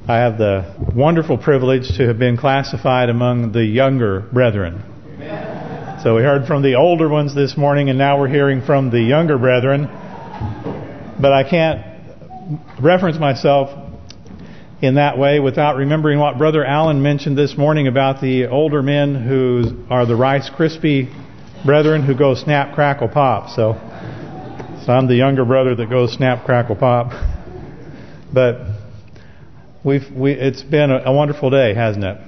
I have the wonderful privilege to have been classified among the younger brethren. So we heard from the older ones this morning, and now we're hearing from the younger brethren. But I can't reference myself in that way without remembering what Brother Allen mentioned this morning about the older men who are the Rice Krispie brethren who go snap, crackle, pop. So I'm the younger brother that goes snap, crackle, pop. But it's been a wonderful day, hasn't it?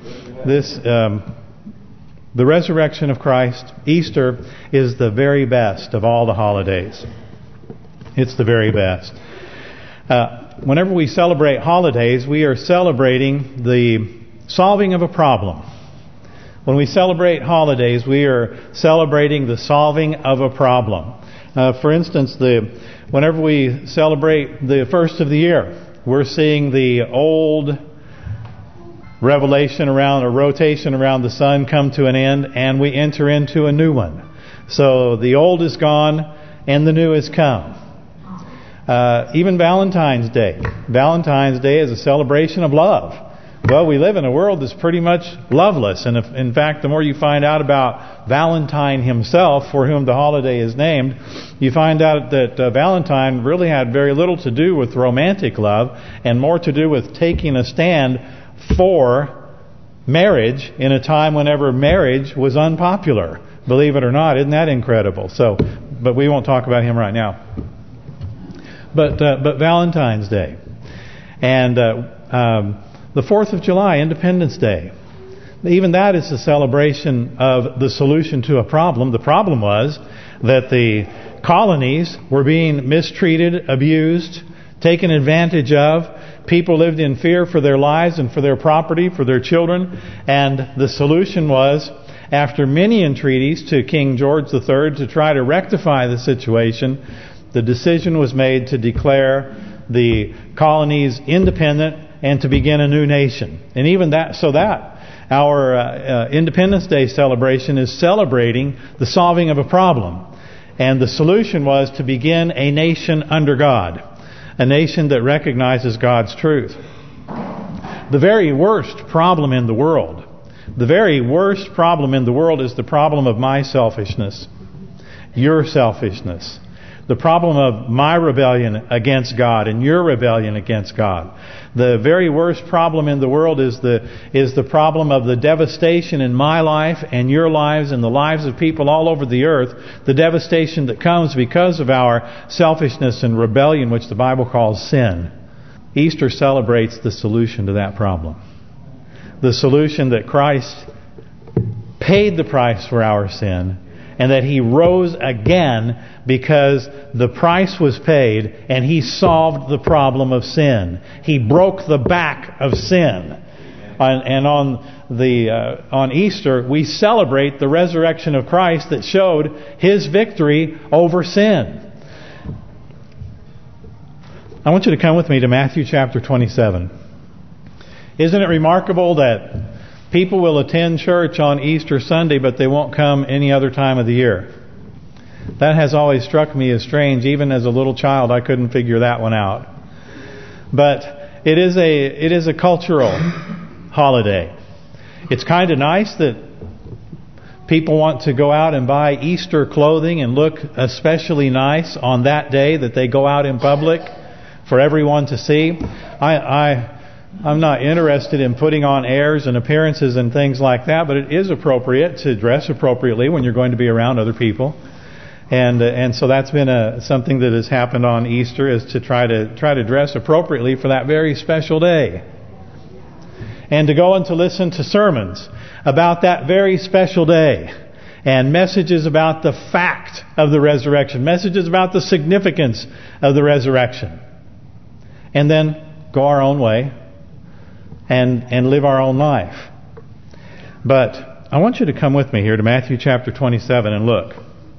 The resurrection of Christ, Easter, is the very best of all the holidays. It's the very best. Whenever we celebrate holidays, we are celebrating the solving of a problem. When we celebrate holidays, we are celebrating the solving of a problem. For instance, whenever we celebrate the first of the year, we're seeing the old revelation around, or rotation around the sun come to an end, and we enter into a new one. So the old is gone and the new has come. Even Valentine's Day. Valentine's Day is a celebration of love. Well, we live in a world that's pretty much loveless. And in fact, the more you find out about Valentine himself, for whom the holiday is named, you find out that Valentine really had very little to do with romantic love and more to do with taking a stand for marriage in a time whenever marriage was unpopular. Believe it or not, isn't that incredible? But we won't talk about him right now. But Valentine's Day. And the 4th of July, Independence Day. Even that is a celebration of the solution to a problem. The problem was that the colonies were being mistreated, abused, taken advantage of. People lived in fear for their lives and for their property, for their children. And the solution was, after many entreaties to King George III to try to rectify the situation, the decision was made to declare the colonies independent and to begin a new nation. And even that, so that our Independence Day celebration is celebrating the solving of a problem. And the solution was to begin a nation under God. A nation that recognizes God's truth. The very worst problem in the world, is the problem of my selfishness, your selfishness. The problem of my rebellion against God and your rebellion against God. The very worst problem in the world is the problem of the devastation in my life and your lives and the lives of people all over the earth. The devastation that comes because of our selfishness and rebellion, which the Bible calls sin. Easter celebrates the solution to that problem. The solution that Christ paid the price for our sin, and that He rose again because the price was paid and He solved the problem of sin. He broke the back of sin. And on Easter, we celebrate the resurrection of Christ that showed His victory over sin. I want you to come with me to Matthew chapter 27. Isn't it remarkable that people will attend church on Easter Sunday, but they won't come any other time of the year? That has always struck me as strange. Even as a little child, I couldn't figure that one out. But it is a cultural holiday. It's kind of nice that people want to go out and buy Easter clothing and look especially nice on that day that they go out in public for everyone to see. I'm not interested in putting on airs and appearances and things like that, but it is appropriate to dress appropriately when you're going to be around other people. And so that's been something that has happened on Easter, is to try to dress appropriately for that very special day. And to go and to listen to sermons about that very special day. And messages about the fact of the resurrection. Messages about the significance of the resurrection. And then go our own way and live our own life. But I want you to come with me here to Matthew chapter 27 and look.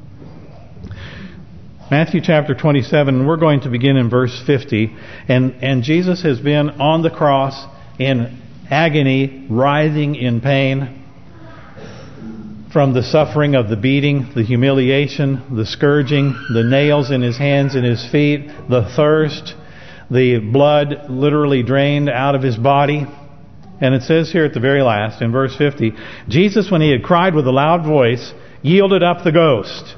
Matthew chapter 27, we're going to begin in verse 50. And Jesus has been on the cross in agony, writhing in pain from the suffering of the beating, the humiliation, the scourging, the nails in His hands and His feet, the thirst, the blood literally drained out of his body. And it says here at the very last, in verse 50, Jesus, when he had cried with a loud voice, yielded up the ghost.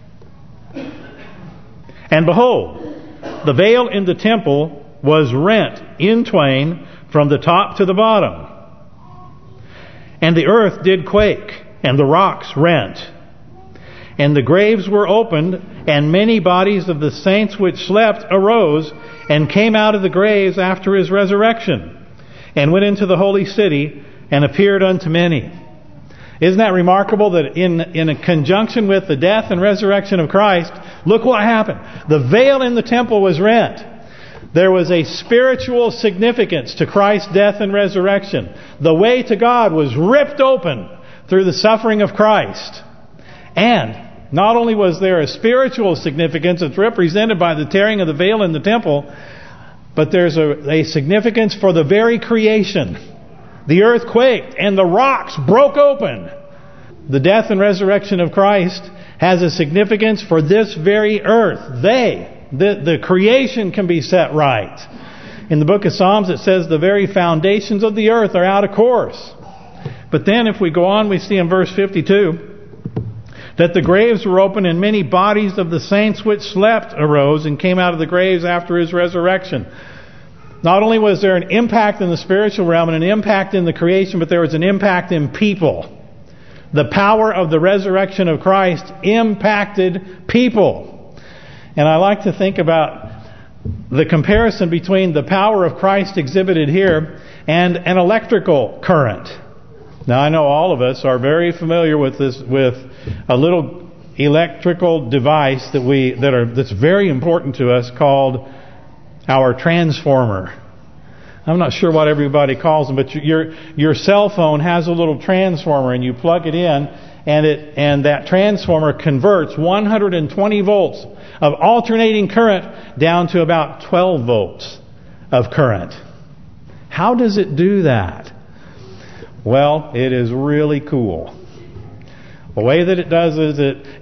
And behold, the veil in the temple was rent in twain from the top to the bottom. And the earth did quake, and the rocks rent. And the graves were opened, and many bodies of the saints which slept arose, and came out of the graves after his resurrection, and went into the holy city, and appeared unto many. Isn't that remarkable that in a conjunction with the death and resurrection of Christ, look what happened. The veil in the temple was rent. There was a spiritual significance to Christ's death and resurrection. The way to God was ripped open through the suffering of Christ. And not only was there a spiritual significance that's represented by the tearing of the veil in the temple, but there's a significance for the very creation. The earth quaked and the rocks broke open. The death and resurrection of Christ has a significance for this very earth. The creation can be set right. In the book of Psalms it says the very foundations of the earth are out of course. But then if we go on, we see in verse 52... that the graves were open, and many bodies of the saints which slept arose and came out of the graves after his resurrection. Not only was there an impact in the spiritual realm and an impact in the creation, but there was an impact in people. The power of the resurrection of Christ impacted people. And I like to think about the comparison between the power of Christ exhibited here and an electrical current. Now I know all of us are very familiar with this, with a little electrical device that's very important to us called our transformer. I'm not sure what everybody calls them, but your cell phone has a little transformer, and you plug it in, and that transformer converts 120 volts of alternating current down to about 12 volts of current. How does it do that? Well, it is really cool. The way that it does is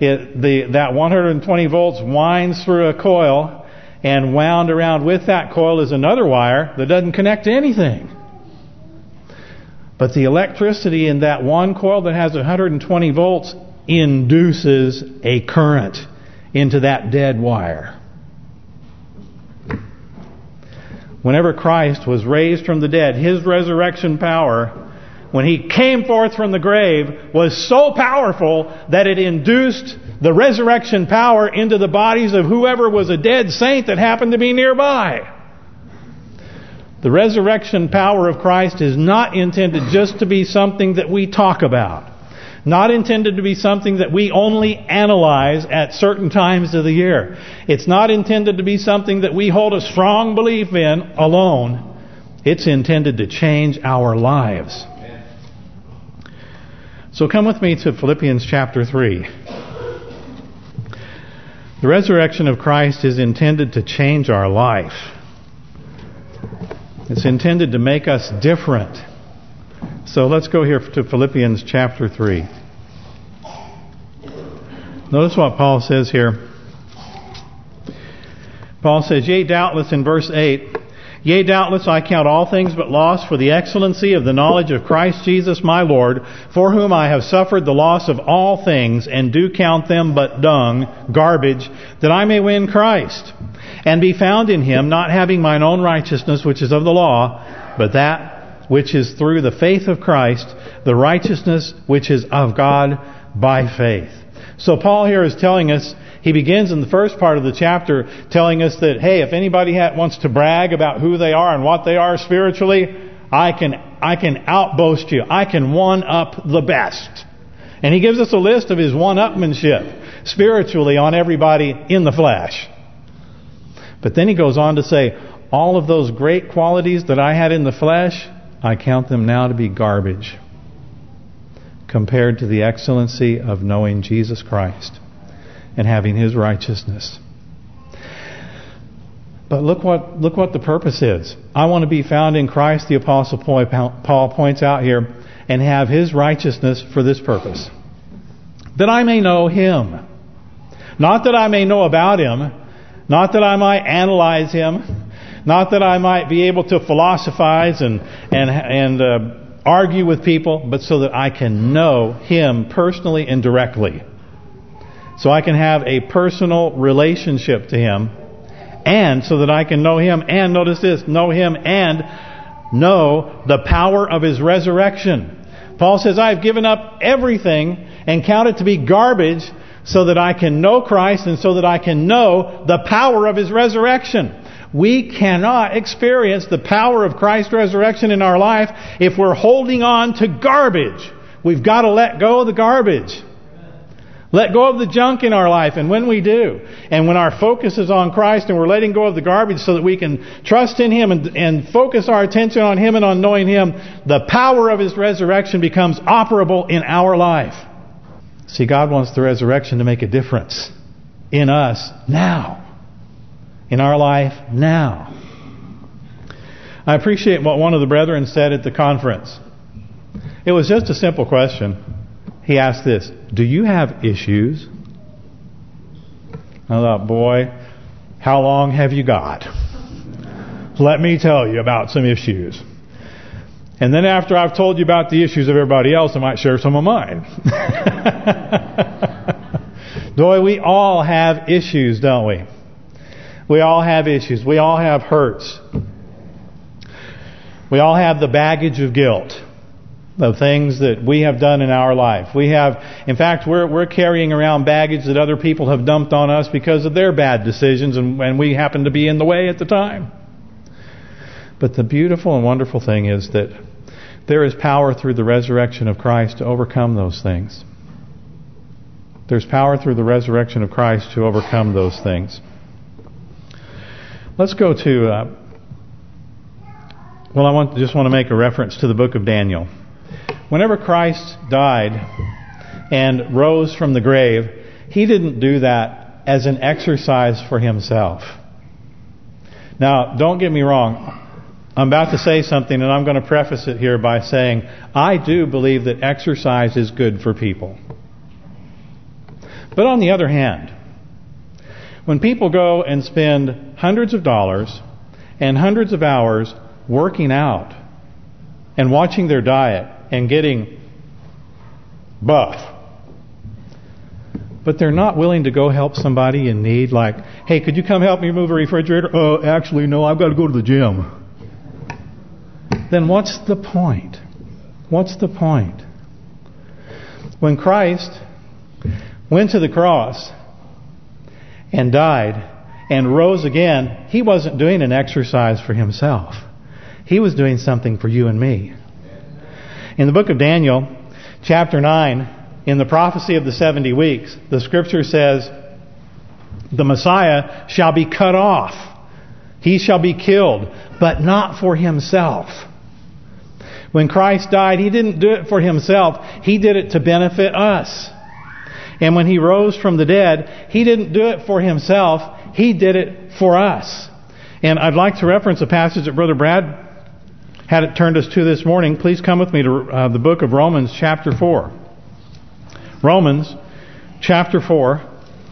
that 120 volts winds through a coil, and wound around with that coil is another wire that doesn't connect to anything. But the electricity in that one coil that has 120 volts induces a current into that dead wire. Whenever Christ was raised from the dead, his resurrection power, when he came forth from the grave, was so powerful that it induced the resurrection power into the bodies of whoever was a dead saint that happened to be nearby. The resurrection power of Christ is not intended just to be something that we talk about. Not intended to be something that we only analyze at certain times of the year. It's not intended to be something that we hold a strong belief in alone. It's intended to change our lives. So come with me to Philippians chapter 3. The resurrection of Christ is intended to change our life. It's intended to make us different. So let's go here to Philippians chapter 3. Notice what Paul says here. Paul says, yea, doubtless, in verse 8, yea, doubtless I count all things but loss for the excellency of the knowledge of Christ Jesus my Lord, for whom I have suffered the loss of all things, and do count them but dung, garbage, that I may win Christ, and be found in him, not having mine own righteousness which is of the law, but that which is through the faith of Christ, the righteousness which is of God by faith. So Paul here is telling us, he begins in the first part of the chapter telling us that, hey, if anybody wants to brag about who they are and what they are spiritually, I can outboast you. I can one-up the best. And he gives us a list of his one-upmanship spiritually on everybody in the flesh. But then he goes on to say, all of those great qualities that I had in the flesh, I count them now to be garbage compared to the excellency of knowing Jesus Christ and having his righteousness. But look what the purpose is. I want to be found in Christ, the Apostle Paul points out here, and have his righteousness for this purpose. That I may know him. Not that I may know about him. Not that I might analyze him. Not that I might be able to philosophize and argue with people, but so that I can know Him personally and directly. So I can have a personal relationship to Him, and so that I can know Him, and notice this, know Him and know the power of His resurrection. Paul says, I have given up everything and count it to be garbage so that I can know Christ and so that I can know the power of His resurrection. We cannot experience the power of Christ's resurrection in our life if we're holding on to garbage. We've got to let go of the garbage. Let go of the junk in our life. And when we do, and when our focus is on Christ and we're letting go of the garbage so that we can trust in Him and focus our attention on Him and on knowing Him, the power of His resurrection becomes operable in our life. See, God wants the resurrection to make a difference in us now. In our life now. I appreciate what one of the brethren said at the conference. It was just a simple question. He asked this, do you have issues? I thought, boy, how long have you got? Let me tell you about some issues. And then after I've told you about the issues of everybody else, I might share some of mine. Boy, we all have issues, don't we? We all have issues. We all have hurts. We all have the baggage of guilt of things that we have done in our life. We have, in fact, we're carrying around baggage that other people have dumped on us because of their bad decisions, and we happen to be in the way at the time. But the beautiful and wonderful thing is that there is power through the resurrection of Christ to overcome those things. There's power through the resurrection of Christ to overcome those things. Let's go to, I just want to make a reference to the book of Daniel. Whenever Christ died and rose from the grave, He didn't do that as an exercise for Himself. Now, don't get me wrong. I'm about to say something, and I'm going to preface it here by saying, I do believe that exercise is good for people. But on the other hand, when people go and spend hundreds of dollars and hundreds of hours working out and watching their diet and getting buff, but they're not willing to go help somebody in need, like, hey, could you come help me move a refrigerator? Oh, actually, no, I've got to go to the gym. Then what's the point? What's the point? When Christ went to the cross and died and rose again, He wasn't doing an exercise for Himself. He was doing something for you and me. In the book of Daniel, chapter 9, in the prophecy of the 70 weeks, the scripture says, the Messiah shall be cut off. He shall be killed, but not for Himself. When Christ died, He didn't do it for Himself. He did it to benefit us. And when He rose from the dead, He didn't do it for Himself. He did it for us. And I'd like to reference a passage that Brother Brad had it turned us to this morning. Please come with me to the book of Romans chapter 4. Romans chapter 4.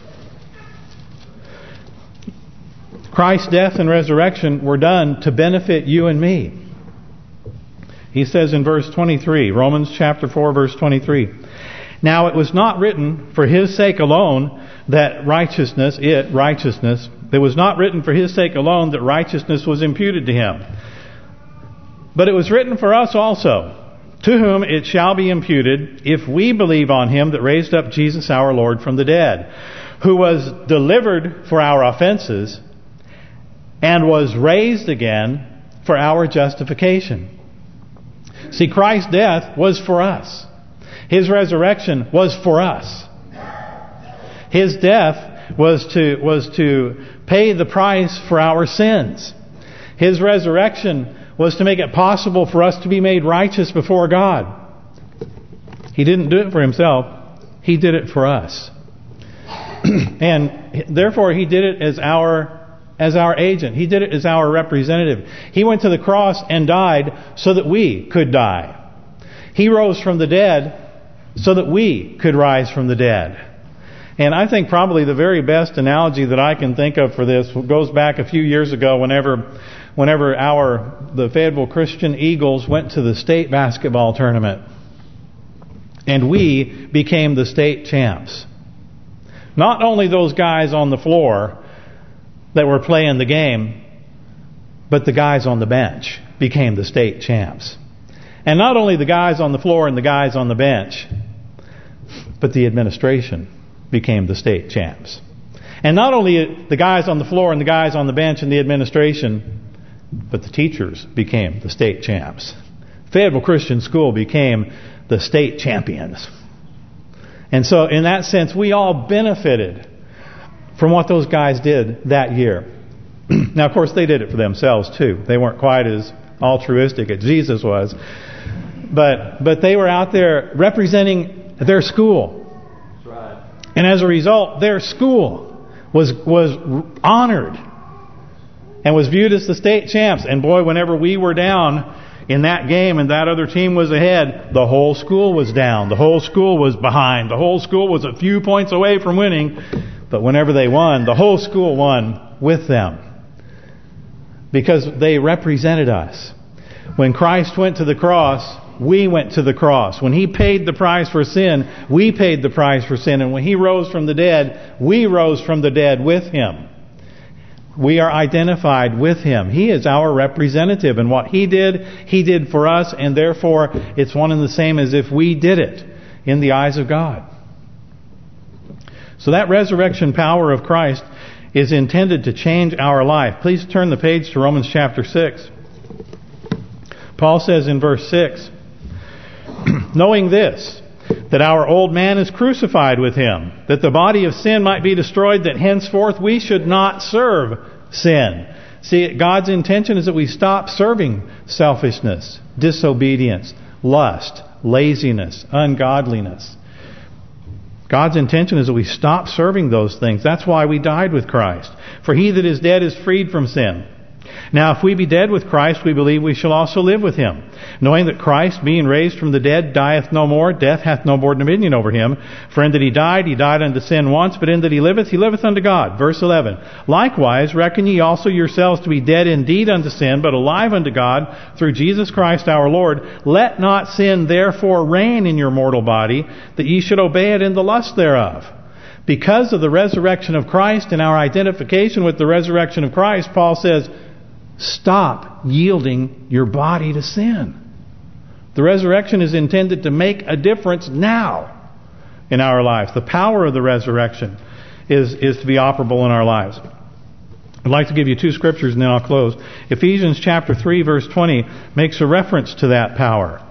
Christ's death and resurrection were done to benefit you and me. He says in verse 23, Romans chapter 4, verse 23, now it was not written for His sake alone that righteousness, it was not written for His sake alone that righteousness was imputed to Him. But it was written for us also, to whom it shall be imputed, if we believe on Him that raised up Jesus our Lord from the dead, who was delivered for our offenses, and was raised again for our justification. See, Christ's death was for us. His resurrection was for us. His death was to pay the price for our sins. His resurrection was to make it possible for us to be made righteous before God. He didn't do it for Himself. He did it for us. And therefore He did it as our agent. He did it as our representative. He went to the cross and died so that we could die. He rose from the dead so that we could rise from the dead. And I think probably the very best analogy that I can think of for this goes back a few years ago whenever whenever the Fayetteville Christian Eagles went to the state basketball tournament. And we became the state champs. Not only those guys on the floor that were playing the game, but the guys on the bench became the state champs. And not only the guys on the floor and the guys on the bench, but the administration became the state champs. And not only the guys on the floor and the guys on the bench and the administration, but the teachers became the state champs. Fayetteville Christian School became the state champions. And so in that sense, we all benefited from what those guys did that year. Now, of course, they did it for themselves too. They weren't quite as altruistic as Jesus was. But they were out there representing their school. That's right. And as a result, their school was honored and was viewed as the state champs. And boy, whenever we were down in that game and that other team was ahead, the whole school was down. The whole school was behind. The whole school was a few points away from winning. But whenever they won, the whole school won with them. Because they represented us. When Christ went to the cross, we went to the cross. When He paid the price for sin, we paid the price for sin. And when He rose from the dead, we rose from the dead with Him. We are identified with Him. He is our representative. And what He did for us. And therefore, it's one and the same as if we did it in the eyes of God. So that resurrection power of Christ is intended to change our life. Please turn the page to Romans chapter 6. Paul says in verse 6, knowing this, that our old man is crucified with Him, that the body of sin might be destroyed, that henceforth we should not serve sin. See, God's intention is that we stop serving selfishness, disobedience, lust, laziness, ungodliness. God's intention is that we stop serving those things. That's why we died with Christ. For he that is dead is freed from sin. Now, if we be dead with Christ, we believe we shall also live with Him, knowing that Christ, being raised from the dead, dieth no more. Death hath no more dominion over Him. For in that He died unto sin once, but in that He liveth unto God. Verse 11, likewise, reckon ye also yourselves to be dead indeed unto sin, but alive unto God through Jesus Christ our Lord. Let not sin therefore reign in your mortal body, that ye should obey it in the lust thereof. Because of the resurrection of Christ and our identification with the resurrection of Christ, Paul says, stop yielding your body to sin. The resurrection is intended to make a difference now in our lives. The power of the resurrection is to be operable in our lives. I'd like to give you two scriptures and then I'll close. Ephesians chapter 3 verse 20 makes a reference to that power.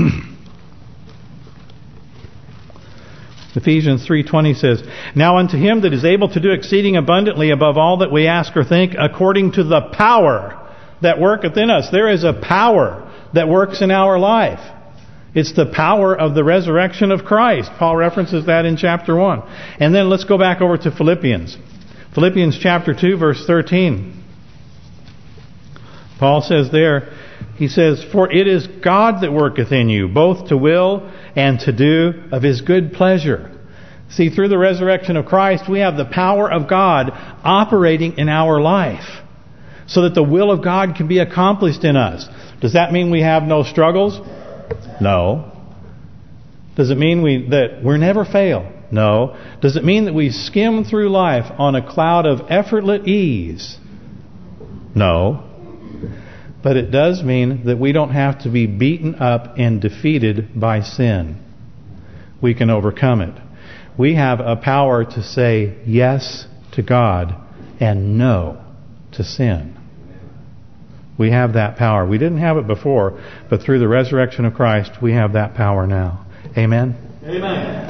Ephesians 3:20 says, now unto Him that is able to do exceeding abundantly above all that we ask or think, according to the power that worketh in us. There is a power that works in our life. It's the power of the resurrection of Christ. Paul references that in chapter 1. And then let's go back over to Philippians. Philippians chapter 2 verse 13. Paul says there, he says, for it is God that worketh in you, both to will and to do of His good pleasure. See, through the resurrection of Christ, we have the power of God operating in our life, so that the will of God can be accomplished in us. Does that mean we have no struggles? No. Does it mean that we're never fail? No. Does it mean that we skim through life on a cloud of effortless ease? No. But it does mean that we don't have to be beaten up and defeated by sin. We can overcome it. We have a power to say yes to God and no to sin. We have that power. We didn't have it before, but through the resurrection of Christ, we have that power now. Amen? Amen.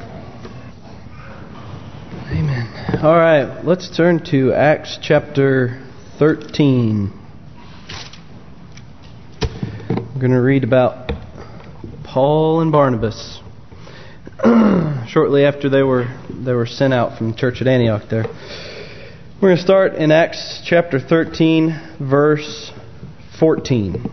Amen. All right, let's turn to Acts chapter 13. We're going to read about Paul and Barnabas shortly after they were sent out from the church at Antioch there. We're going to start in Acts chapter 13, verse 14.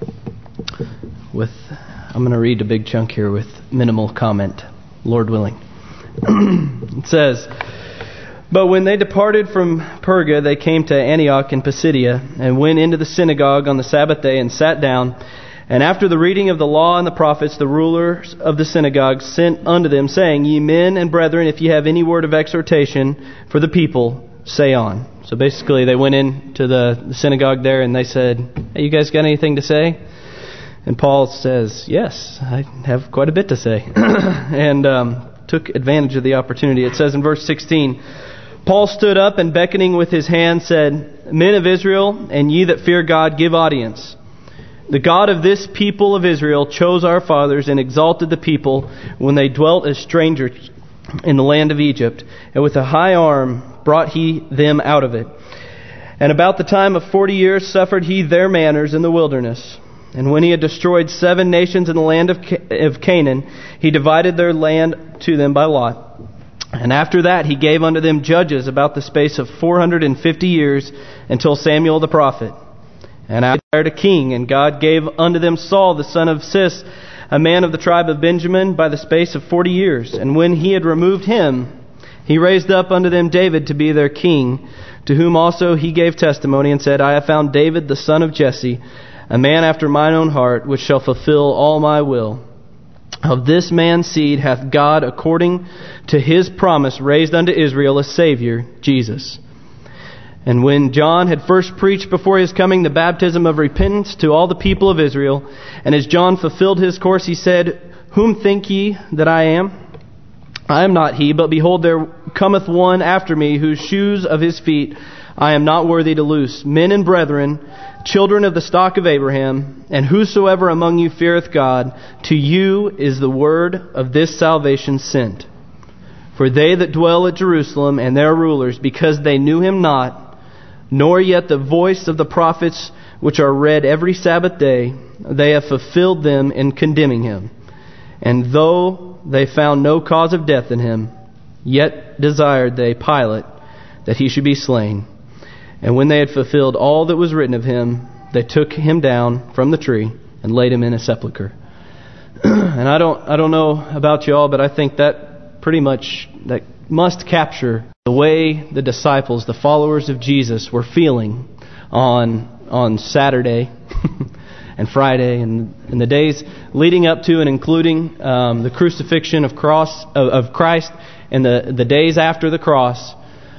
I'm going to read a big chunk here with minimal comment, Lord willing. It says, But when they departed from Perga, they came to Antioch in Pisidia, and went into the synagogue on the Sabbath day, and sat down. And after the reading of the law and the prophets, the rulers of the synagogue sent unto them, saying, Ye men and brethren, if ye have any word of exhortation for the people, say on. So basically they went into the synagogue there, and they said, Hey, you guys got anything to say? And Paul says, yes, I have quite a bit to say. And took advantage of the opportunity. It says in verse 16, Paul stood up and beckoning with his hand said, Men of Israel, and ye that fear God, give audience. The God of this people of Israel chose our fathers and exalted the people when they dwelt as strangers in the land of Egypt. And with a high arm brought he them out of it. And about the time of 40 years suffered he their manners in the wilderness. And when he had destroyed 7 nations in the land of Canaan, he divided their land to them by lot. And after that he gave unto them judges about the space of 450 years until Samuel the prophet. And I desired a king, and God gave unto them Saul the son of Cis, a man of the tribe of Benjamin, by the space of 40 years. And when he had removed him, he raised up unto them David to be their king, to whom also he gave testimony, and said, I have found David the son of Jesse, a man after mine own heart, which shall fulfill all my will. Of this man's seed hath God, according to his promise, raised unto Israel a Savior, Jesus. And when John had first preached before his coming the baptism of repentance to all the people of Israel, and as John fulfilled his course, he said, Whom think ye that I am? I am not he, but behold, there cometh one after me, whose shoes of his feet I am not worthy to loose. Men and brethren, children of the stock of Abraham, and whosoever among you feareth God, to you is the word of this salvation sent. For they that dwell at Jerusalem and their rulers, because they knew him not, nor yet the voice of the prophets which are read every Sabbath day, they have fulfilled them in condemning him. And though they found no cause of death in him, yet desired they Pilate that he should be slain. And when they had fulfilled all that was written of him, they took him down from the tree and laid him in a sepulchre. And I don't know about y'all, but I think that pretty much that must capture the way the disciples, the followers of Jesus, were feeling on Saturday and Friday and the days leading up to and including the crucifixion of Christ and the days after the cross.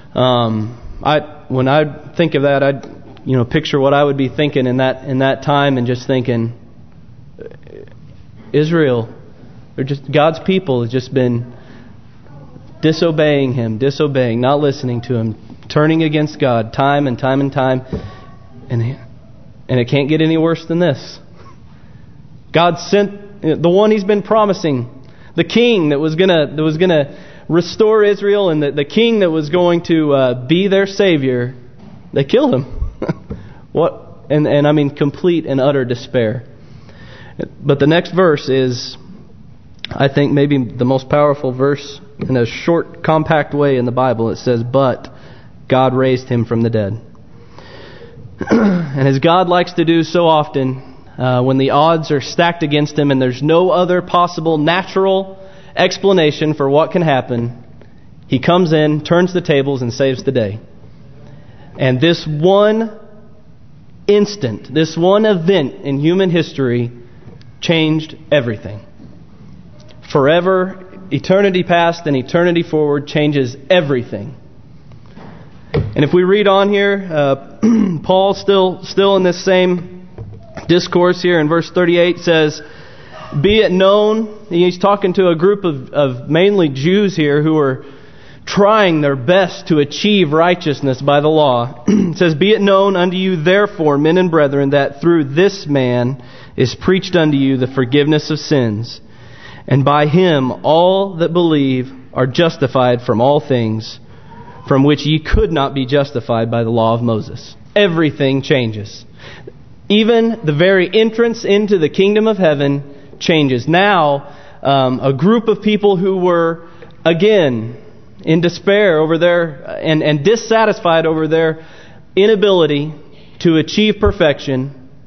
When I think of that, I'd picture what I would be thinking in that time, and just thinking, Israel, or just God's people, has just been disobeying Him, not listening to Him, turning against God time and time and time, and it can't get any worse than this. God sent the one He's been promising, the King that was gonna restore Israel, and the King that was going to be their Savior. They killed him. What? And I mean, complete and utter despair. But the next verse is, I think, maybe the most powerful verse in a short, compact way in the Bible. It says, "But God raised him from the dead." And as God likes to do so often, when the odds are stacked against him and there's no other possible natural explanation for what can happen, He comes in, turns the tables, and saves the day. And this one instant, this one event in human history changed everything. Forever, eternity past and eternity forward changes everything. And if we read on here, Paul still in this same discourse here in verse 38 says, "Be it known," he's talking to a group of mainly Jews here who are trying their best to achieve righteousness by the law. It says, "Be it known unto you therefore, men and brethren, that through this man is preached unto you the forgiveness of sins. And by him all that believe are justified from all things, from which ye could not be justified by the law of Moses." Everything changes. Even the very entrance into the kingdom of heaven changes. Now, a group of people who were, again, in despair over their and dissatisfied over their inability to achieve perfection,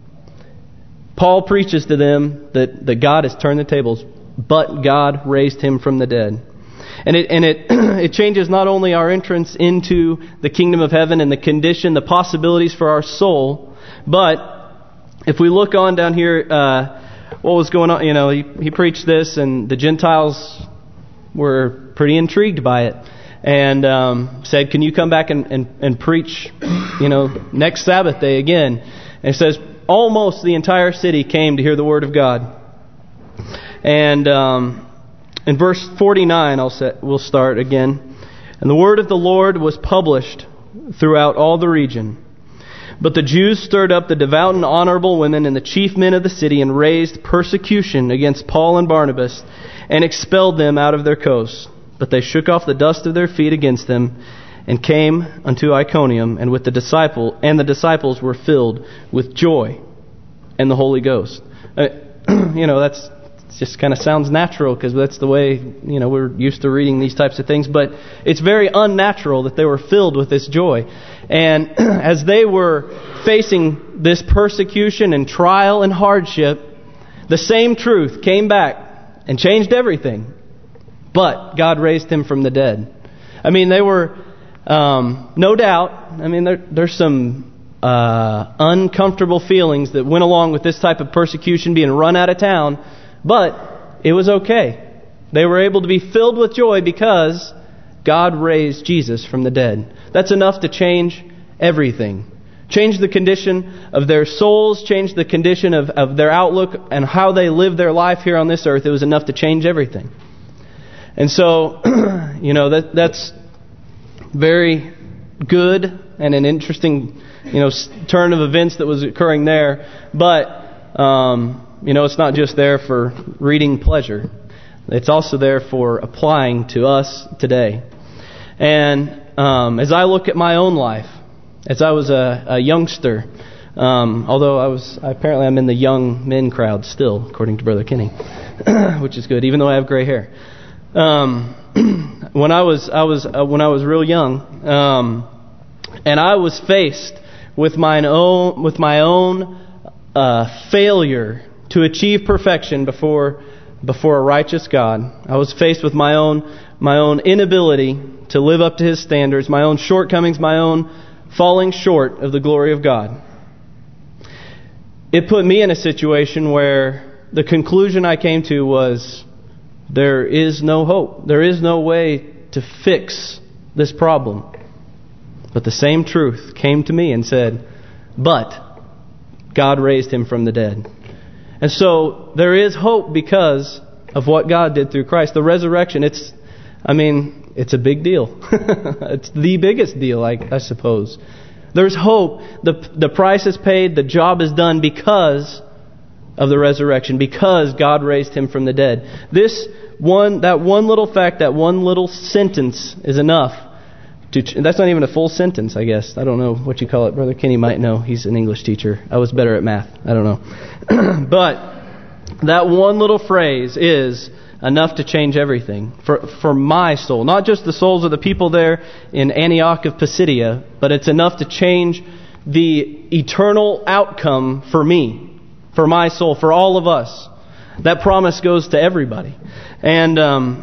Paul preaches to them that God has turned the tables, but God raised him from the dead. And it changes not only our entrance into the kingdom of heaven and the condition, the possibilities for our soul, but if we look on down here, what was going on? You know, he preached this, and the Gentiles were pretty intrigued by it, and said, "Can you come back and preach, you know, next Sabbath day again?" And it says almost the entire city came to hear the word of God. And in verse 49, we'll start again. And the word of the Lord was published throughout all the region. But the Jews stirred up the devout and honorable women and the chief men of the city, and raised persecution against Paul and Barnabas, and expelled them out of their coasts. But they shook off the dust of their feet against them, and came unto Iconium, and the disciples were filled with joy and the Holy Ghost. You know, that's just kind of sounds natural, because that's the way, you know, we're used to reading these types of things. But it's very unnatural that they were filled with this joy. And as they were facing this persecution and trial and hardship, the same truth came back and changed everything. But God raised him from the dead. I mean, they were, no doubt, I mean, there's some uncomfortable feelings that went along with this type of persecution, being run out of town. But it was okay. They were able to be filled with joy because God raised Jesus from the dead. That's enough to change everything. Change the condition of their souls, change the condition of their outlook and how they live their life here on this earth. It was enough to change everything. And so, you know, that's very good and an interesting, you know, turn of events that was occurring there. But you know, it's not just there for reading pleasure. It's also there for applying to us today. And as I look at my own life, as I was a youngster, although apparently I'm in the young men crowd still, according to Brother Kenny, which is good, even though I have gray hair. When I was real young, and I was faced with my own failure to achieve perfection before a righteous God. I was faced with my own inability to live up to His standards, my own shortcomings, my own falling short of the glory of God. It put me in a situation where the conclusion I came to was, there is no hope. There is no way to fix this problem. But the same truth came to me and said, but God raised him from the dead. And so there is hope because of what God did through Christ. The resurrection, it's a big deal. It's the biggest deal, I suppose. There's hope. The price is paid. The job is done because of the resurrection, because God raised him from the dead. That one little fact, that one little sentence is enough. That's not even a full sentence, I guess. I don't know what you call it. Brother Kenny might know. He's an English teacher. I was better at math. I don't know. But that one little phrase is enough to change everything for my soul. Not just the souls of the people there in Antioch of Pisidia, but it's enough to change the eternal outcome for me, for my soul, for all of us. That promise goes to everybody. And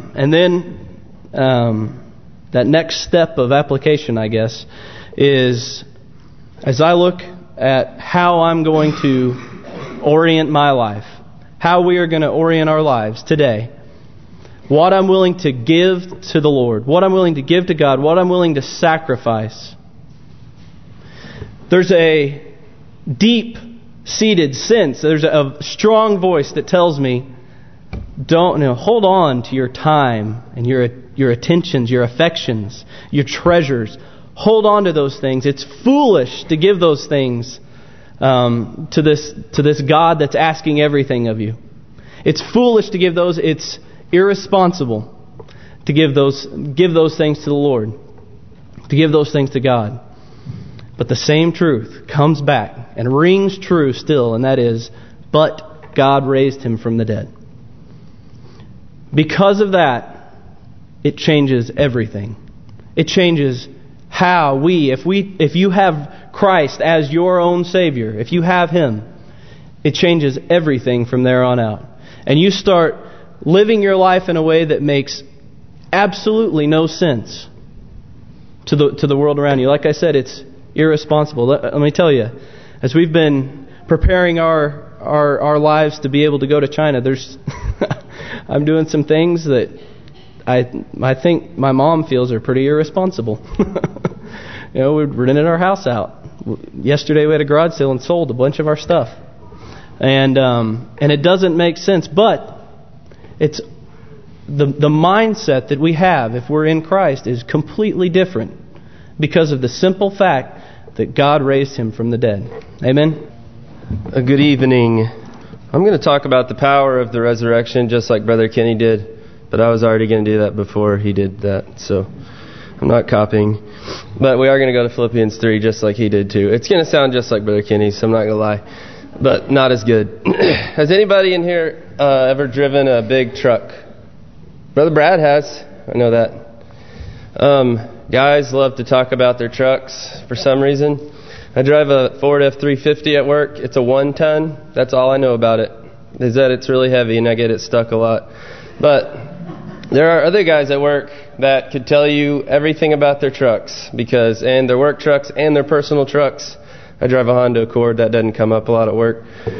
then that next step of application, I guess, is as I look at how I'm going to orient my life, how we are going to orient our lives today, what I'm willing to give to the Lord, what I'm willing to give to God, what I'm willing to sacrifice. There's a deep-seated sense, there's a strong voice that tells me, hold on to your time and your attentions, your affections, your treasures. Hold on to those things. It's foolish to give those things to this God that's asking everything of you. It's foolish to give those. It's irresponsible to give those things to the Lord, to give those things to God. But the same truth comes back and rings true still, and that is, but God raised him from the dead. Because of that, it changes everything. It changes how if you have Christ as your own Savior, if you have Him, it changes everything from there on out. And you start living your life in a way that makes absolutely no sense to the world around you. Like I said, it's irresponsible. Let me tell you, as we've been preparing our lives to be able to go to China, I'm doing some things that I think my mom feels are pretty irresponsible. We rented our house out. Yesterday we had a garage sale and sold a bunch of our stuff. And it doesn't make sense, but it's the mindset that we have if we're in Christ is completely different because of the simple fact that God raised Him from the dead. Amen? Good evening. I'm going to talk about the power of the resurrection just like Brother Kenny did, but I was already going to do that before he did that, so I'm not copying. But we are going to go to Philippians 3 just like he did too. It's going to sound just like Brother Kenny, so I'm not going to lie, but not as good. Has anybody in here ever driven a big truck? Brother Brad has. I know that. Guys love to talk about their trucks for some reason. I drive a Ford F-350 at work. It's a 1-ton. That's all I know about it, is that it's really heavy and I get it stuck a lot. But there are other guys at work that could tell you everything about their trucks, and their work trucks and their personal trucks. I drive a Honda Accord. That doesn't come up a lot at work.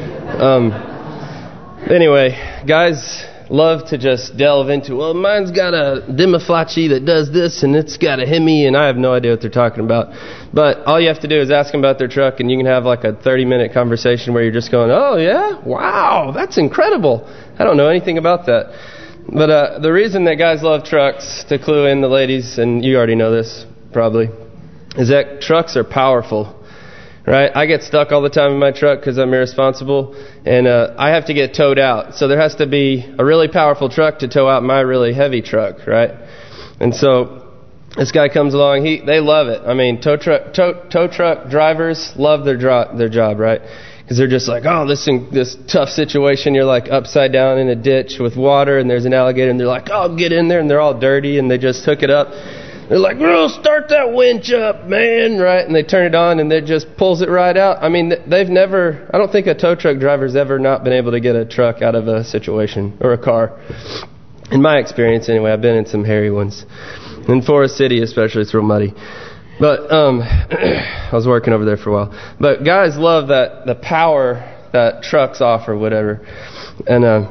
Anyway, guys love to just delve into, well, mine's got a Demaflachi that does this, and it's got a Hemi, and I have no idea what they're talking about. But all you have to do is ask them about their truck, and you can have like a 30-minute conversation where you're just going, oh, yeah? Wow, that's incredible. I don't know anything about that. But the reason that guys love trucks, to clue in the ladies, and you already know this probably, is that trucks are powerful. Right, I get stuck all the time in my truck because I'm irresponsible, and I have to get towed out. So there has to be a really powerful truck to tow out my really heavy truck, right? And so this guy comes along. They love it. I mean, tow truck drivers love their job, right? Because they're just like, oh, this tough situation. You're like upside down in a ditch with water, and there's an alligator, and they're like, oh, get in there, and they're all dirty, and they just hook it up. They're like, oh, start that winch up, man, right? And they turn it on, and it just pulls it right out. I mean, I don't think a tow truck driver's ever not been able to get a truck out of a situation, or a car. In my experience, anyway, I've been in some hairy ones. In Forest City, especially, it's real muddy. But I was working over there for a while. But guys love the power that trucks offer, whatever. And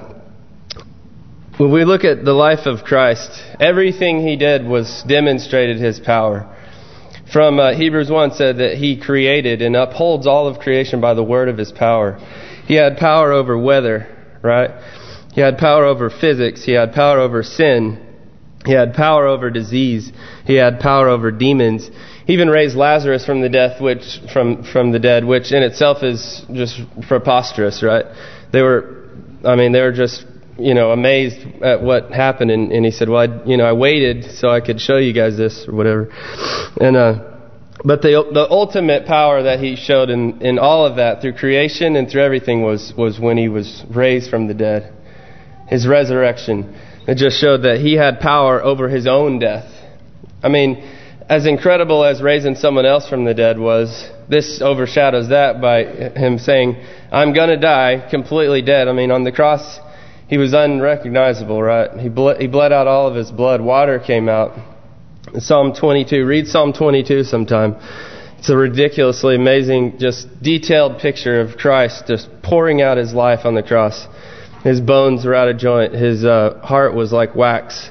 when we look at the life of Christ, everything He did demonstrated His power. From Hebrews 1 said that He created and upholds all of creation by the word of His power. He had power over weather, right? He had power over physics. He had power over sin. He had power over disease. He had power over demons. He even raised Lazarus from the dead, which in itself is just preposterous, right? They were just amazed at what happened, and he said, well, I waited so I could show you guys this, or whatever. And but the ultimate power that He showed in all of that, through creation and through everything, was when He was raised from the dead. His resurrection. It just showed that He had power over His own death. I mean, as incredible as raising someone else from the dead was, this overshadows that by Him saying, I'm going to die completely dead. I mean, on the cross, He was unrecognizable, right? He bled out all of His blood. Water came out. Psalm 22. Read Psalm 22 sometime. It's a ridiculously amazing, just detailed picture of Christ just pouring out His life on the cross. His bones were out of joint. His heart was like wax.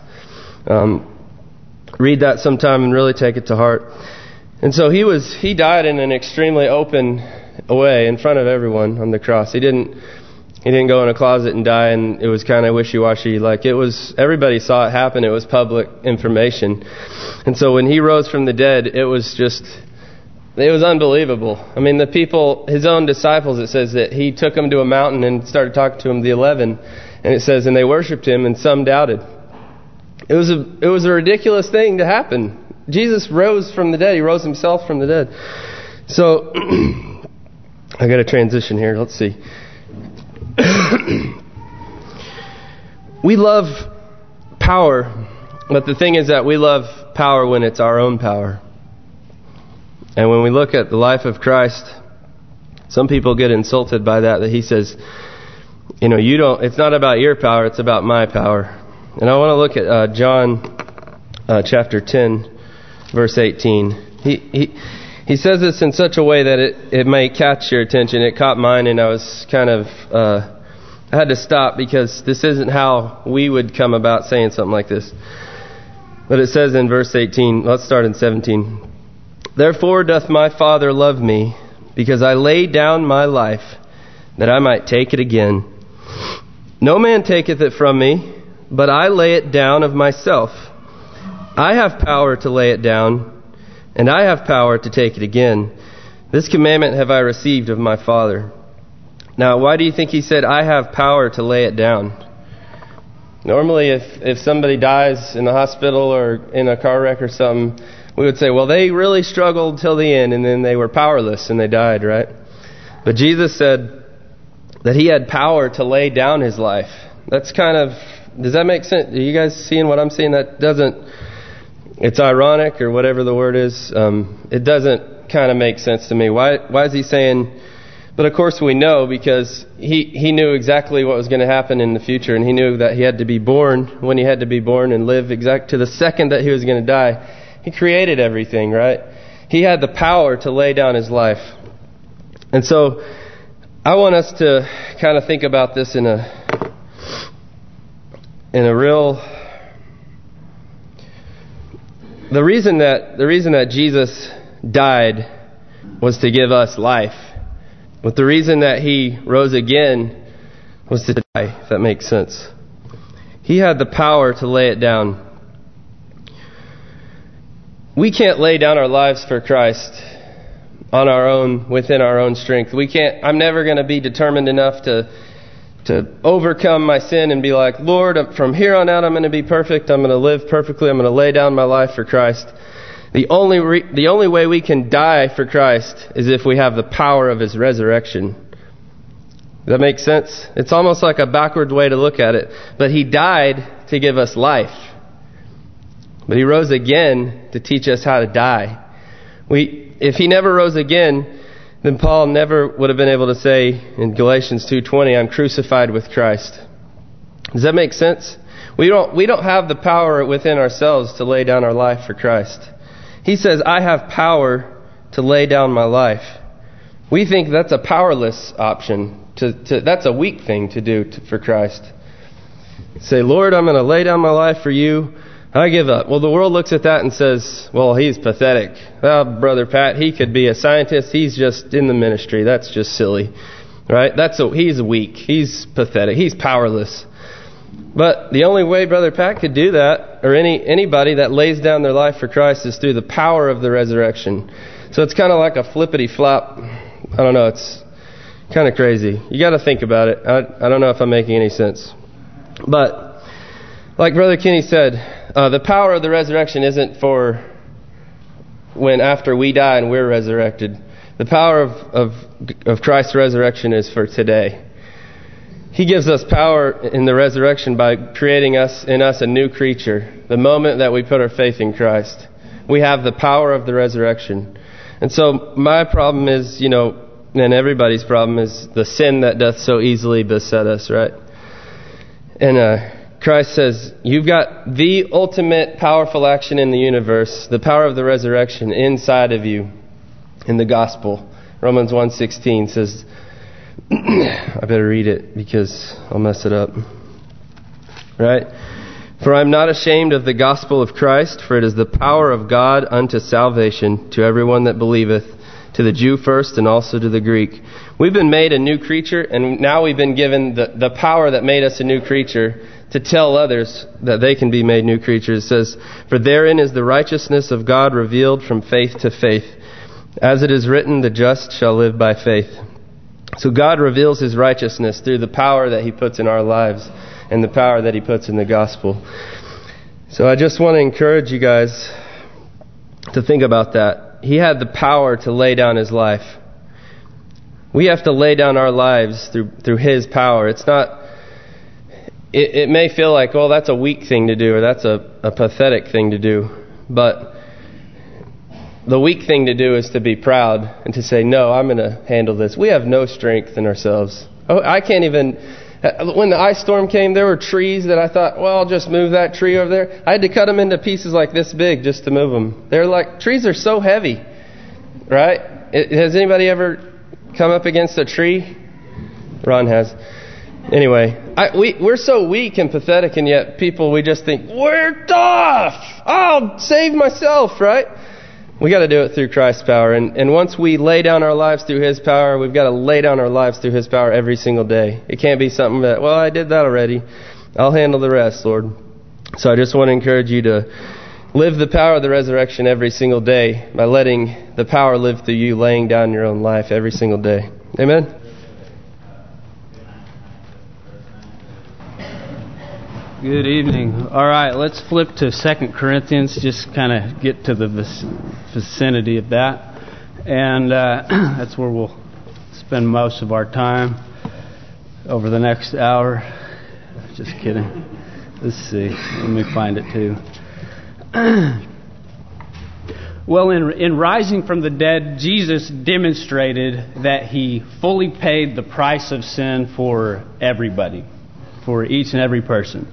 Read that sometime and really take it to heart. And so He died in an extremely open way in front of everyone on the cross. He didn't go in a closet and die, and it was kind of wishy-washy. Like, it was, everybody saw it happen. It was public information. And so when He rose from the dead, it was unbelievable. I mean, the people, His own disciples, it says that He took them to a mountain and started talking to them, the 11. And it says, and they worshipped Him, and some doubted. It was a ridiculous thing to happen. Jesus rose from the dead. He rose Himself from the dead. So, I got a transition here. Let's see. We love power, but the thing is that we love power when it's our own power. And when we look at the life of Christ, some people get insulted by that He says, it's not about your power, it's about my power. And I want to look at John chapter 10, verse 18. He says this in such a way that it may catch your attention. It caught mine, and I was kind of... I had to stop because this isn't how we would come about saying something like this. But it says in verse 18, let's start in 17. Therefore doth my Father love me, because I lay down my life, that I might take it again. No man taketh it from me, but I lay it down of myself. I have power to lay it down, and I have power to take it again. This commandment have I received of my Father. Now, why do you think he said, I have power to lay it down? Normally, if somebody dies in the hospital or in a car wreck or something, we would say, well, they really struggled till the end, and then they were powerless and they died, right? But Jesus said that he had power to lay down his life. That's kind of, does that make sense? Are you guys seeing what I'm seeing? That doesn't, it's ironic or whatever the word is. It doesn't kind of make sense to me. Why is he saying... But of course we know, because he knew exactly what was going to happen in the future, and he knew that he had to be born when he had to be born and live exact to the second that he was going to die. He created everything, right? He had the power to lay down his life. And so I want us to kind of think about this in a real... The reason that Jesus died was to give us life. But the reason that he rose again was to die, if that makes sense. He had the power to lay it down. We can't lay down our lives for Christ on our own, within our own strength. I'm never going to be determined enough to overcome my sin and be like, Lord, from here on out I'm going to be perfect. I'm going to live perfectly. I'm going to lay down my life for Christ. The only way we can die for Christ is if we have the power of his resurrection. Does that make sense? It's almost like a backward way to look at it. But he died to give us life. But he rose again to teach us how to die. If he never rose again, then Paul never would have been able to say in Galatians 2:20, I'm crucified with Christ. Does that make sense? We don't have the power within ourselves to lay down our life for Christ. He says, I have power to lay down my life. We think that's a powerless option. That's a weak thing to do for Christ. Say, Lord, I'm going to lay down my life for you. I give up. Well, the world looks at that and says, well, he's pathetic. Well, Brother Pat, he could be a scientist. He's just in the ministry. That's just silly. Right? He's weak. He's pathetic. He's powerless. But the only way Brother Pat could do that, or anybody that lays down their life for Christ, is through the power of the resurrection. So it's kind of like a flippity-flop. I don't know, it's kind of crazy. You got to think about it. I don't know if I'm making any sense. But, like Brother Kenny said, the power of the resurrection isn't for when after we die and we're resurrected. The power of Christ's resurrection is for today. He gives us power in the resurrection by creating in us a new creature. The moment that we put our faith in Christ, we have the power of the resurrection. And so my problem is, and everybody's problem is the sin that doth so easily beset us, right? And Christ says, you've got the ultimate powerful action in the universe, the power of the resurrection inside of you in the gospel. Romans 1:16 says, I better read it because I'll mess it up. Right? For I am not ashamed of the gospel of Christ, for it is the power of God unto salvation to everyone that believeth, to the Jew first and also to the Greek. We've been made a new creature, and now we've been given the power that made us a new creature to tell others that they can be made new creatures. It says, for therein is the righteousness of God revealed from faith to faith. As it is written, the just shall live by faith. So God reveals his righteousness through the power that he puts in our lives and the power that he puts in the gospel. So I just want to encourage you guys to think about that. He had the power to lay down his life. We have to lay down our lives through his power. It's not... It may feel like, well, that's a weak thing to do, or that's a pathetic thing to do. But the weak thing to do is to be proud and to say, no, I'm going to handle this. We have no strength in ourselves. Oh, I can't even When the ice storm came, there were trees that I thought, well, I'll just move that tree over there. I had to cut them into pieces like this big just to move them. They're like, trees are so heavy, right? Has anybody ever come up against a tree? Ron has. Anyway, we're so weak and pathetic, and yet people, we just think, we're tough. I'll save myself, right? We got to do it through Christ's power. And once we lay down our lives through His power, we've got to lay down our lives through His power every single day. It can't be something that, well, I did that already. I'll handle the rest, Lord. So I just want to encourage you to live the power of the resurrection every single day by letting the power live through you, laying down your own life every single day. Amen? Good evening. All right, let's flip to 2 Corinthians, just kind of get to the vicinity of that. And that's where we'll spend most of our time over the next hour. Just kidding. Let's see. Let me find it too. Well, in rising from the dead, Jesus demonstrated that He fully paid the price of sin for everybody, for each and every person.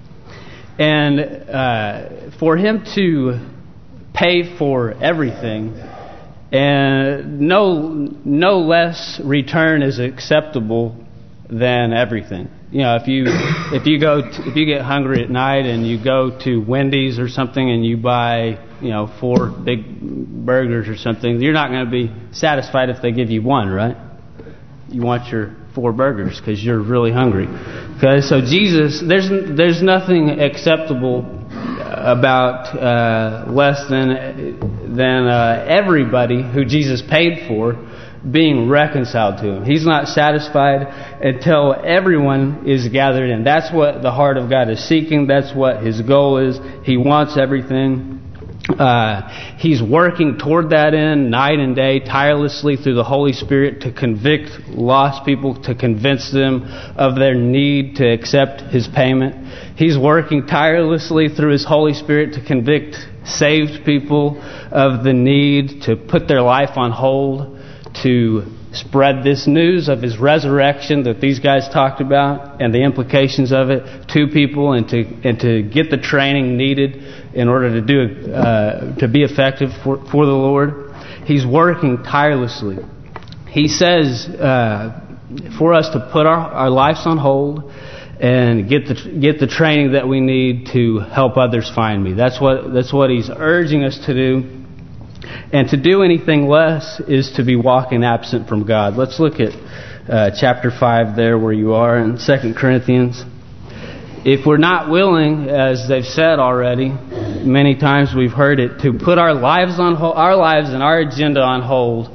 And for Him to pay for everything, and no less return is acceptable than everything. You know, if you get hungry at night and you go to Wendy's or something and you buy 4 big burgers or something, you're not going to be satisfied if they give you one, right? You want your 4 burgers because you're really hungry. Okay, so Jesus, there's nothing acceptable about less than everybody who Jesus paid for being reconciled to Him. He's not satisfied until everyone is gathered in. That's what the heart of God is seeking. That's what His goal is. He wants everything. He's working toward that end night and day, tirelessly through the Holy Spirit to convict lost people, to convince them of their need to accept His payment. He's working tirelessly through His Holy Spirit to convict saved people of the need to put their life on hold, to spread this news of His resurrection that these guys talked about and the implications of it to people, and to get the training needed in order to be effective for the Lord. He's working tirelessly. He says for us to put our lives on hold and get the training that we need to help others find me. That's what He's urging us to do. And to do anything less is to be walking absent from God. Let's look at chapter 5 there where you are in 2 Corinthians. If we're not willing, as they've said already, many times we've heard it, to put our lives on hold, our lives and our agenda on hold,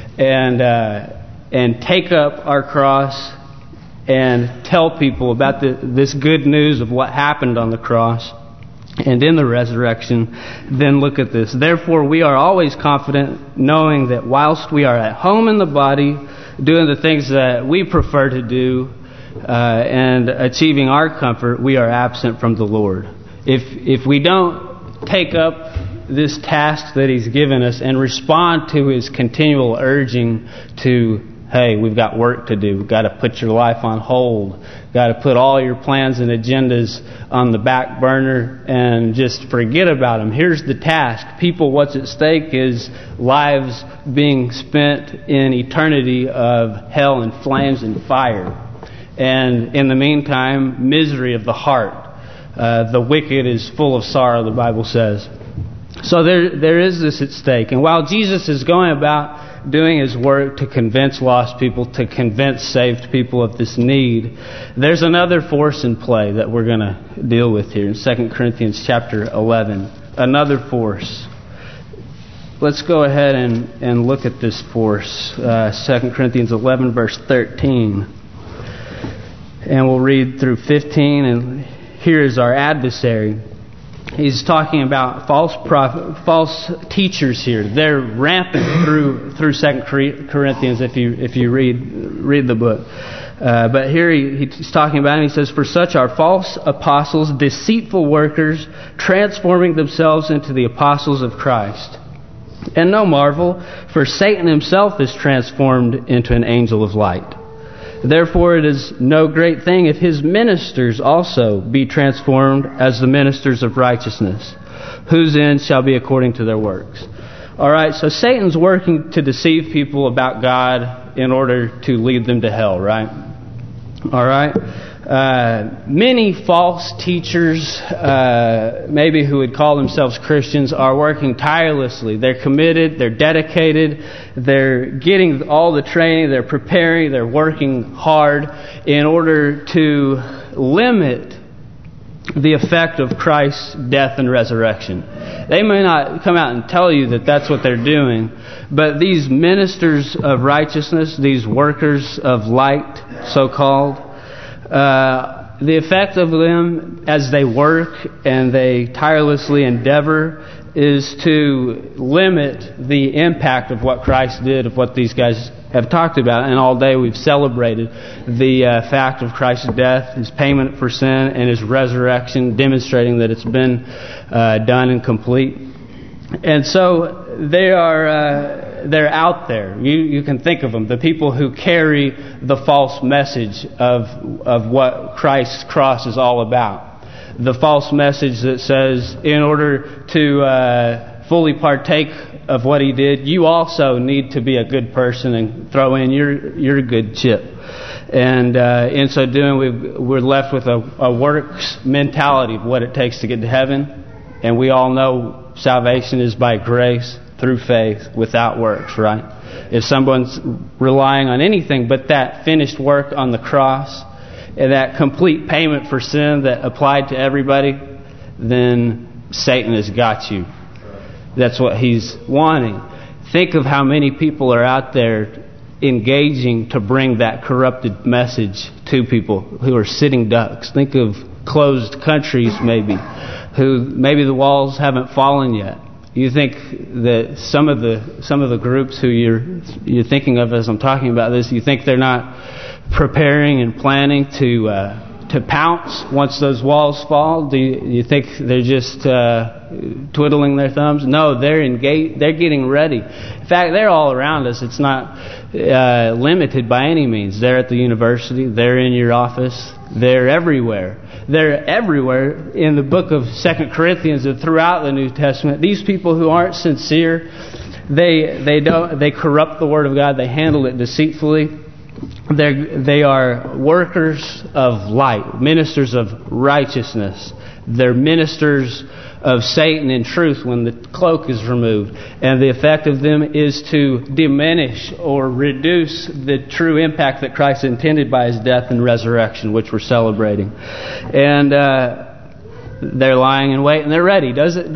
and take up our cross and tell people about this good news of what happened on the cross and in the resurrection, then look at this. Therefore, we are always confident, knowing that whilst we are at home in the body, doing the things that we prefer to do, and achieving our comfort, we are absent from the Lord. If we don't take up this task that He's given us and respond to His continual urging to, hey, we've got work to do. We've got to put your life on hold. Got to put all your plans and agendas on the back burner and just forget about them. Here's the task. People, what's at stake is lives being spent in eternity of hell and flames and fire. And in the meantime, misery of the heart. The wicked is full of sorrow, the Bible says. So there is this at stake. And while Jesus is going about doing His work to convince lost people, to convince saved people of this need, there's another force in play that we're going to deal with here in 2 Corinthians chapter 11. Another force. Let's go ahead and look at this force. 2 Corinthians 11 verse 13. And we'll read through 15, and here is our adversary. He's talking about false teachers here. They're rampant through 2 Corinthians if you read the book. But here he's talking about it. He says, "For such are false apostles, deceitful workers, transforming themselves into the apostles of Christ. And no marvel, for Satan himself is transformed into an angel of light. Therefore it is no great thing if his ministers also be transformed as the ministers of righteousness, whose end shall be according to their works. Alright, so Satan's working to deceive people about God in order to lead them to hell, right? Alright? Many false teachers, maybe who would call themselves Christians, are working tirelessly. They're committed, they're dedicated, they're getting all the training, they're preparing, they're working hard in order to limit the effect of Christ's death and resurrection. They may not come out and tell you that that's what they're doing, but these ministers of righteousness, these workers of light, so-called, the effect of them as they work and they tirelessly endeavor is to limit the impact of what Christ did, of what these guys have talked about. And all day we've celebrated the fact of Christ's death, His payment for sin, and His resurrection, demonstrating that it's been done and complete. And so they're out there. You can think of them, the people who carry the false message of what Christ's cross is all about. The false message that says, in order to fully partake of what He did, you also need to be a good person and throw in your good chip. And in so doing, we're left with a works mentality of what it takes to get to heaven. And we all know salvation is by grace through faith without works, right? If someone's relying on anything but that finished work on the cross and that complete payment for sin that applied to everybody, then Satan has got you. That's what he's wanting. Think of how many people are out there engaging to bring that corrupted message to people who are sitting ducks. Think of closed countries maybe, who maybe the walls haven't fallen yet. You think that some of the groups who you're thinking of as I'm talking about this, you think they're not preparing and planning to pounce once those walls fall? Do you think they're just twiddling their thumbs? No, they're getting ready. In fact, they're all around us. It's not limited by any means. They're at the university. They're in your office. They're everywhere. They're everywhere in the book of 2 Corinthians and throughout the New Testament. These people who aren't sincere, they corrupt the Word of God. They handle it deceitfully. They are workers of light, ministers of righteousness. They're ministers of Satan in truth when the cloak is removed. And the effect of them is to diminish or reduce the true impact that Christ intended by His death and resurrection, which we're celebrating. And they're lying in wait and they're ready. Doesn't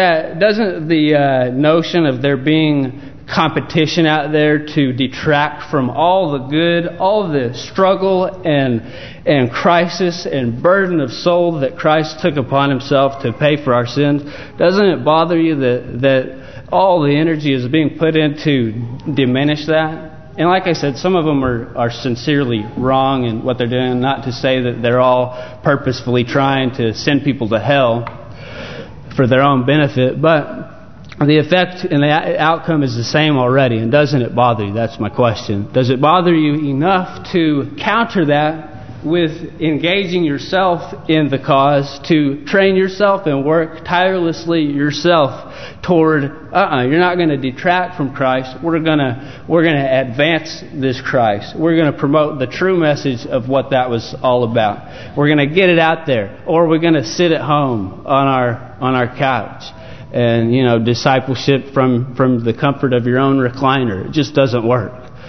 the notion of there being competition out there to detract from all the good, all the struggle and crisis and burden of soul that Christ took upon Himself to pay for our sins, doesn't it bother you that all the energy is being put in to diminish that? And like I said, some of them are sincerely wrong in what they're doing, not to say that they're all purposefully trying to send people to hell for their own benefit, but the effect and the outcome is the same already. And doesn't it bother you? That's my question. Does it bother you enough to counter that with engaging yourself in the cause, to train yourself and work tirelessly yourself toward, you're not going to detract from Christ. We're going to advance this Christ. We're going to promote the true message of what that was all about. We're going to get it out there. Or we're going to sit at home on our couch. And, discipleship from the comfort of your own recliner. It just doesn't work.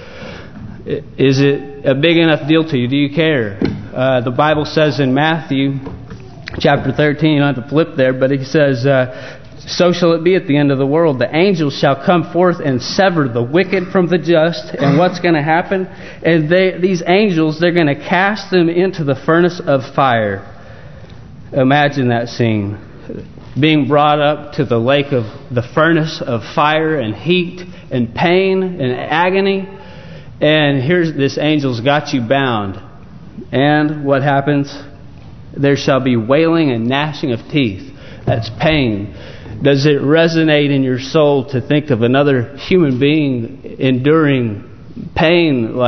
Is it a big enough deal to you? Do you care? The Bible says in Matthew chapter 13, you don't have to flip there, but it says, so shall it be at the end of the world. The angels shall come forth and sever the wicked from the just. And what's going to happen? And these angels, they're going to cast them into the furnace of fire. Imagine that scene. Being brought up to the lake of the furnace of fire and heat and pain and agony. And here's this angel's got you bound. And what happens? There shall be wailing and gnashing of teeth. That's pain. Does it resonate in your soul to think of another human being enduring pain like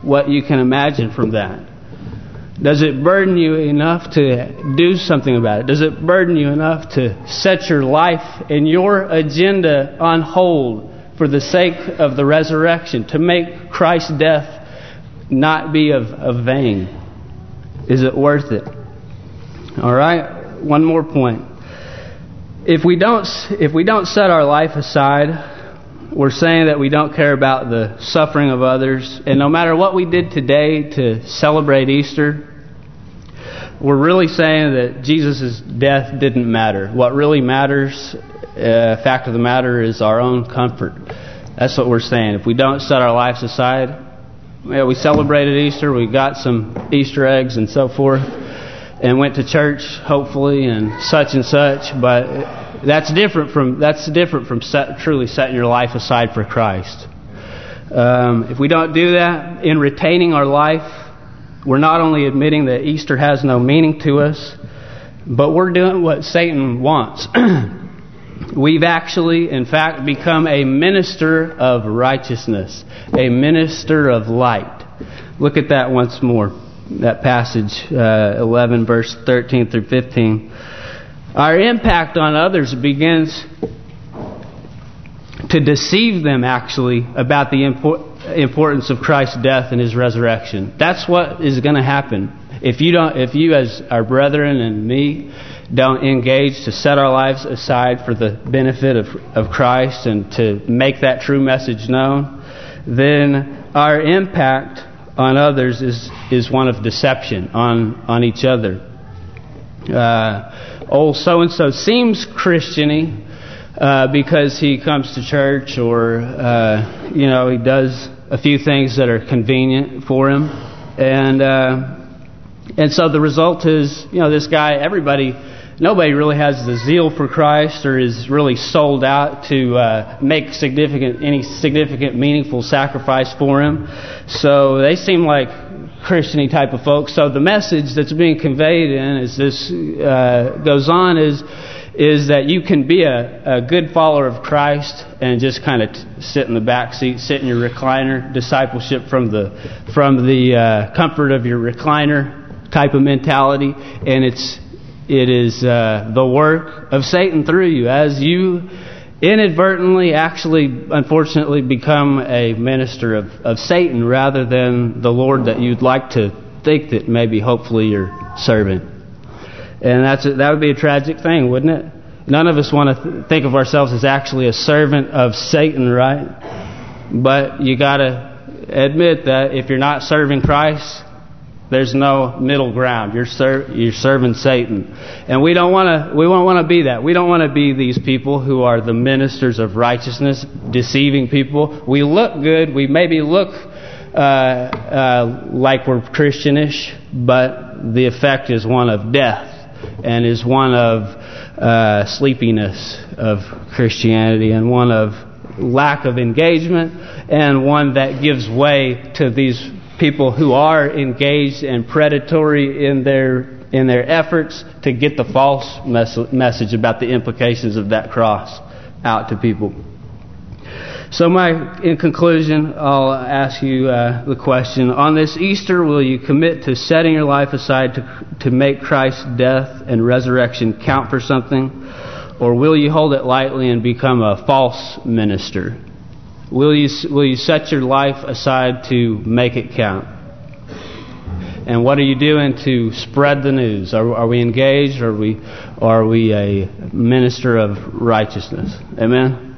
what you can imagine from that? Does it burden you enough to do something about it? Does it burden you enough to set your life and your agenda on hold for the sake of the resurrection, to make Christ's death not be of vain? Is it worth it? All right, one more point. If we don't set our life aside, we're saying that we don't care about the suffering of others. And no matter what we did today to celebrate Easter, we're really saying that Jesus' death didn't matter. What really matters, fact of the matter, is our own comfort. That's what we're saying. If we don't set our lives aside, we celebrated Easter, we got some Easter eggs and so forth, and went to church, hopefully, and such, but that's different from truly setting your life aside for Christ. If we don't do that, in retaining our life, we're not only admitting that Easter has no meaning to us, but we're doing what Satan wants. We've actually, in fact, become a minister of righteousness, a minister of light. Look at that once more, that passage, 11, verse 13 through 15. Our impact on others begins to deceive them, actually, about the importance of Christ's death and His resurrection. That's what is going to happen. If you as our brethren and me don't engage to set our lives aside for the benefit of Christ and to make that true message known, then our impact on others is one of deception on each other. Old so-and-so seems Christian-y because he comes to church, or he does a few things that are convenient for him, and so the result is, this guy, nobody really has the zeal for Christ or is really sold out to make any significant, meaningful sacrifice for Him. So they seem like Christian-y type of folks. So the message that's being conveyed as this goes on is that you can be a good follower of Christ and just kind of sit in the back seat, sit in your recliner, discipleship from the comfort of your recliner type of mentality, and it is the work of Satan through you as you inadvertently, actually, unfortunately, become a minister of Satan rather than the Lord that you'd like to think that maybe, hopefully, you're serving. And that would be a tragic thing, wouldn't it? None of us want to think of ourselves as actually a servant of Satan, right? But you got to admit that if you're not serving Christ, there's no middle ground. You're serving Satan, and we won't want to be that. We don't want to be these people who are the ministers of righteousness, deceiving people. We look good. We maybe look like we're Christianish, but the effect is one of death, and is one of sleepiness of Christianity, and one of lack of engagement, and one that gives way to these people who are engaged and predatory in their efforts to get the false message about the implications of that cross out to people. So in conclusion, I'll ask you the question: on this Easter, will you commit to setting your life aside to make Christ's death and resurrection count for something, or will you hold it lightly and become a false minister? Will you set your life aside to make it count? And what are you doing to spread the news? Are we engaged? Are we a minister of righteousness? Amen?